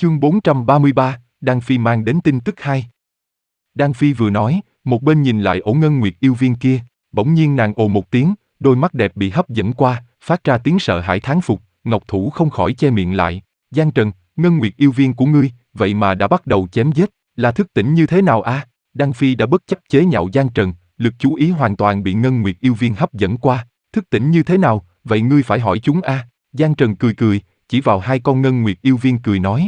Chương 433, Đan Phi mang đến tin tức hay. Đan Phi vừa nói, một bên nhìn lại ổ ngân nguyệt yêu viên kia, bỗng nhiên nàng ồ một tiếng, đôi mắt đẹp bị hấp dẫn qua, phát ra tiếng sợ hãi thán phục, Ngọc Thủ không khỏi che miệng lại. Giang Trần, ngân nguyệt yêu viên của ngươi, vậy mà đã bắt đầu chém giết, là thức tỉnh như thế nào a? Đan Phi đã bất chấp chế nhạo Giang Trần, lực chú ý hoàn toàn bị ngân nguyệt yêu viên hấp dẫn qua, thức tỉnh như thế nào, vậy ngươi phải hỏi chúng a. Giang Trần cười cười, chỉ vào hai con ngân nguyệt yêu viên cười nói.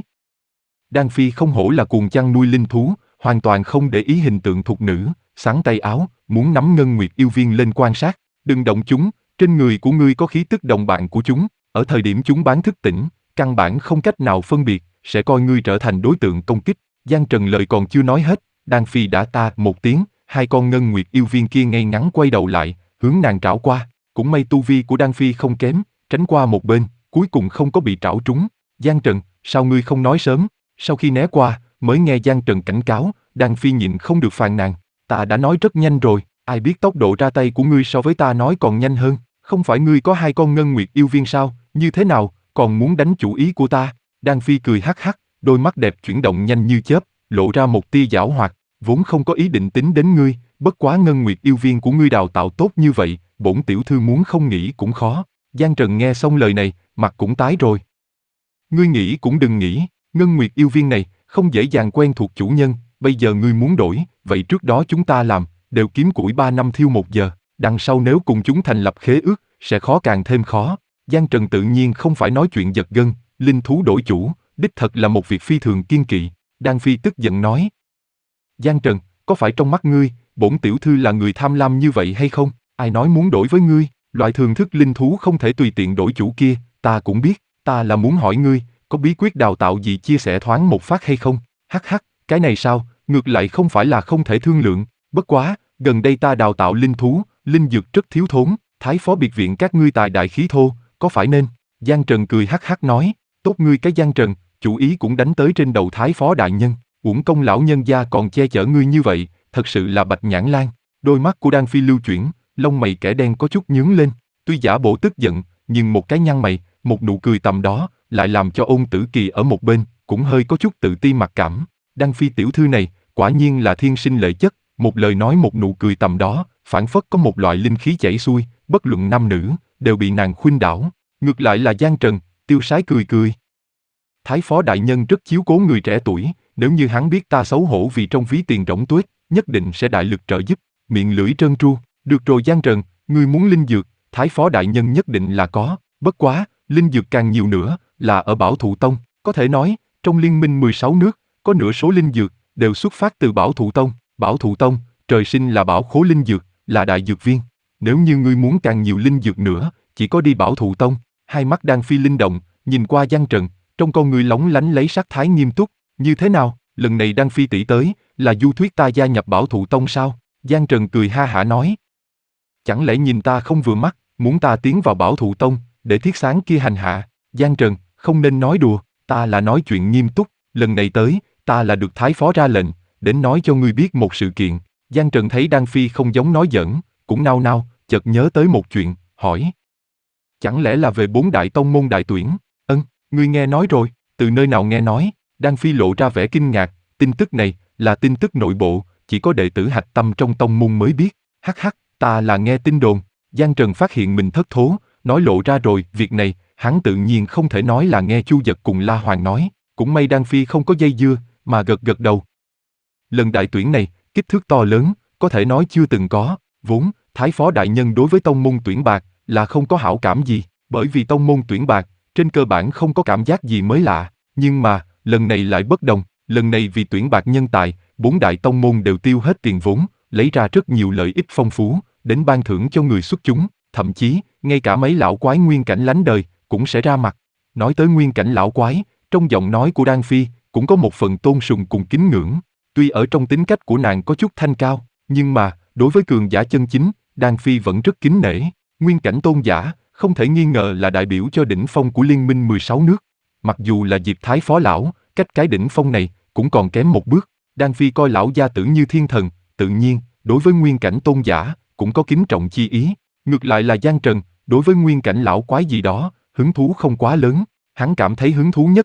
Đan Phi không hổ là cuồng chăn nuôi linh thú, hoàn toàn không để ý hình tượng thục nữ, xắn tay áo, muốn nắm ngân nguyệt yêu viên lên quan sát. Đừng động chúng, trên người của ngươi có khí tức đồng bạn của chúng, ở thời điểm chúng bán thức tỉnh, căn bản không cách nào phân biệt, sẽ coi ngươi trở thành đối tượng công kích. Giang Trần lời còn chưa nói hết, Đan Phi đã ta một tiếng, hai con ngân nguyệt yêu viên kia ngay ngắn quay đầu lại, hướng nàng trảo qua. Cũng may tu vi của Đan Phi không kém, tránh qua một bên, cuối cùng không có bị trảo trúng. Giang Trần, sao ngươi không nói sớm? Sau khi né qua, mới nghe Giang Trần cảnh cáo, Đan Phi nhịn không được phàn nàn. Ta đã nói rất nhanh rồi, ai biết tốc độ ra tay của ngươi so với ta nói còn nhanh hơn. Không phải ngươi có hai con ngân nguyệt yêu viên sao, như thế nào, còn muốn đánh chủ ý của ta? Đan Phi cười hắc hắc, đôi mắt đẹp chuyển động nhanh như chớp, lộ ra một tia giảo hoạt, vốn không có ý định tính đến ngươi, bất quá ngân nguyệt yêu viên của ngươi đào tạo tốt như vậy, bổn tiểu thư muốn không nghĩ cũng khó. Giang Trần nghe xong lời này, mặt cũng tái rồi. Ngươi nghĩ cũng đừng nghĩ, ngân nguyệt yêu viên này không dễ dàng quen thuộc chủ nhân, bây giờ ngươi muốn đổi, vậy trước đó chúng ta làm, đều kiếm củi 3 năm thiêu 1 giờ, đằng sau nếu cùng chúng thành lập khế ước, sẽ khó càng thêm khó. Giang Trần tự nhiên không phải nói chuyện giật gân, linh thú đổi chủ, đích thật là một việc phi thường kiên kỵ. Đan Phi tức giận nói. Giang Trần, có phải trong mắt ngươi, bổn tiểu thư là người tham lam như vậy hay không? Ai nói muốn đổi với ngươi, loại thường thức linh thú không thể tùy tiện đổi chủ kia, ta cũng biết, ta là muốn hỏi ngươi, có bí quyết đào tạo gì chia sẻ thoáng một phát hay không? Hắc hắc, cái này sao, ngược lại không phải là không thể thương lượng, bất quá, gần đây ta đào tạo linh thú, linh dược rất thiếu thốn, thái phó biệt viện các ngươi tài đại khí thô, có phải nên? Giang Trần cười hắc hắc nói, tốt ngươi cái Giang Trần, chủ ý cũng đánh tới trên đầu thái phó đại nhân, uổng công lão nhân gia còn che chở ngươi như vậy, thật sự là bạch nhãn lan. Đôi mắt của Đan Phi lưu chuyển, lông mày kẻ đen có chút nhướng lên, tuy giả bộ tức giận, nhưng một cái nhăn mày, một nụ cười tầm đó, lại làm cho Ôn Tử Kỳ ở một bên, cũng hơi có chút tự ti mặc cảm. Đan Phi tiểu thư này, quả nhiên là thiên sinh lệ chất, một lời nói một nụ cười tầm đó, phảng phất có một loại linh khí chảy xuôi, bất luận nam nữ, đều bị nàng khuynh đảo. Ngược lại là Giang Trần, tiêu sái cười cười. Thái phó đại nhân rất chiếu cố người trẻ tuổi, nếu như hắn biết ta xấu hổ vì trong ví tiền rỗng tuếch, nhất định sẽ đại lực trợ giúp. Miệng lưỡi trơn tru, được rồi Giang Trần, ngươi muốn linh dược, thái phó đại nhân nhất định là có, bất quá, linh dược càng nhiều nữa, là ở Bảo Thụ Tông, có thể nói, trong liên minh 16 nước, có nửa số linh dược, đều xuất phát từ Bảo Thụ Tông. Bảo Thụ Tông, trời sinh là bảo khố linh dược, là đại dược viên. Nếu như ngươi muốn càng nhiều linh dược nữa, chỉ có đi Bảo Thụ Tông. Hai mắt Đan Phi linh động, nhìn qua Giang Trần, trong con người lóng lánh lấy sắc thái nghiêm túc. Như thế nào, lần này Đan Phi tỷ tới, là du thuyết ta gia nhập Bảo Thụ Tông sao? Giang Trần cười ha hả nói. Chẳng lẽ nhìn ta không vừa mắt, muốn ta tiến vào Bảo Thụ Tông, để thiết sáng kia hành hạ? Giang Trần, không nên nói đùa, ta là nói chuyện nghiêm túc, lần này tới, ta là được thái phó ra lệnh, đến nói cho ngươi biết một sự kiện. Giang Trần thấy Đan Phi không giống nói giỡn, cũng nao nao, chợt nhớ tới một chuyện, hỏi. Chẳng lẽ là về 4 đại tông môn đại tuyển? Ngươi nghe nói rồi, từ nơi nào nghe nói? Đan Phi lộ ra vẻ kinh ngạc, tin tức này, là tin tức nội bộ, chỉ có đệ tử hạch tâm trong tông môn mới biết. Hắc hắc, ta là nghe tin đồn. Giang Trần phát hiện mình thất thố, nói lộ ra rồi, việc này, hắn tự nhiên không thể nói là nghe Chu Dật cùng La Hoàng nói, cũng may Đan Phi không có dây dưa, mà gật gật đầu. Lần đại tuyển này, kích thước to lớn, có thể nói chưa từng có, vốn, thái phó đại nhân đối với tông môn tuyển bạc, là không có hảo cảm gì, bởi vì tông môn tuyển bạc, trên cơ bản không có cảm giác gì mới lạ, nhưng mà, lần này lại bất đồng, lần này vì tuyển bạc nhân tài, 4 đại tông môn đều tiêu hết tiền vốn, lấy ra rất nhiều lợi ích phong phú, đến ban thưởng cho người xuất chúng, thậm chí, ngay cả mấy lão quái nguyên cảnh lánh đời, cũng sẽ ra mặt. Nói tới nguyên cảnh lão quái, trong giọng nói của Đan Phi, cũng có một phần tôn sùng cùng kính ngưỡng, tuy ở trong tính cách của nàng có chút thanh cao, nhưng mà, đối với cường giả chân chính, Đan Phi vẫn rất kính nể. Nguyên cảnh tôn giả, không thể nghi ngờ là đại biểu cho đỉnh phong của liên minh 16 nước. Mặc dù là Diệp Thái phó lão, cách cái đỉnh phong này, cũng còn kém một bước. Đan Phi coi lão gia tử như thiên thần, tự nhiên, đối với nguyên cảnh tôn giả, cũng có kính trọng chi ý. Ngược lại là Giang Trần, đối với nguyên cảnh lão quái gì đó, hứng thú không quá lớn. Hắn cảm thấy hứng thú nhất là,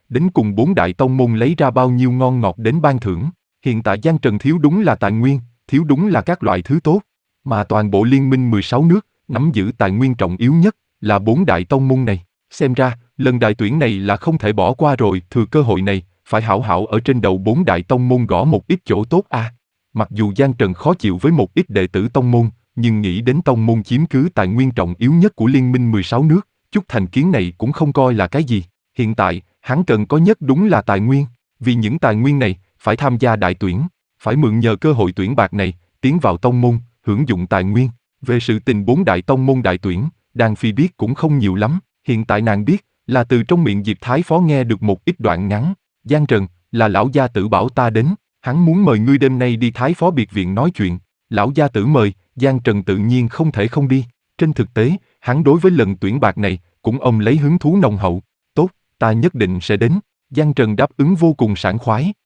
đến cùng bốn đại tông môn lấy ra bao nhiêu ngon ngọt đến ban thưởng. Hiện tại Giang Trần thiếu đúng là tài nguyên, thiếu đúng là các loại thứ tốt. Mà toàn bộ liên minh 16 nước, nắm giữ tài nguyên trọng yếu nhất, là bốn đại tông môn này. Xem ra, lần đại tuyển này là không thể bỏ qua rồi, thừa cơ hội này, phải hảo hảo ở trên đầu bốn đại tông môn gõ một ít chỗ tốt a. Mặc dù Giang Trần khó chịu với một ít đệ tử tông môn, nhưng nghĩ đến tông môn chiếm cứ tài nguyên trọng yếu nhất của liên minh 16 nước, chút thành kiến này cũng không coi là cái gì. Hiện tại, hắn cần có nhất đúng là tài nguyên, vì những tài nguyên này, phải tham gia đại tuyển, phải mượn nhờ cơ hội tuyển bạc này, tiến vào tông môn, hưởng dụng tài nguyên. Về sự tình bốn đại tông môn đại tuyển, Đan Phi biết cũng không nhiều lắm, hiện tại nàng biết, là từ trong miệng Diệp Thái Phó nghe được một ít đoạn ngắn. Giang Trần, là lão gia tử bảo ta đến, hắn muốn mời ngươi đêm nay đi Thái Phó biệt viện nói chuyện. Lão gia tử mời, Giang Trần tự nhiên không thể không đi. Trên thực tế, hắn đối với lần tuyển bạc này, cũng ông lấy hứng thú nồng hậu. Tốt, ta nhất định sẽ đến. Giang Trần đáp ứng vô cùng sảng khoái.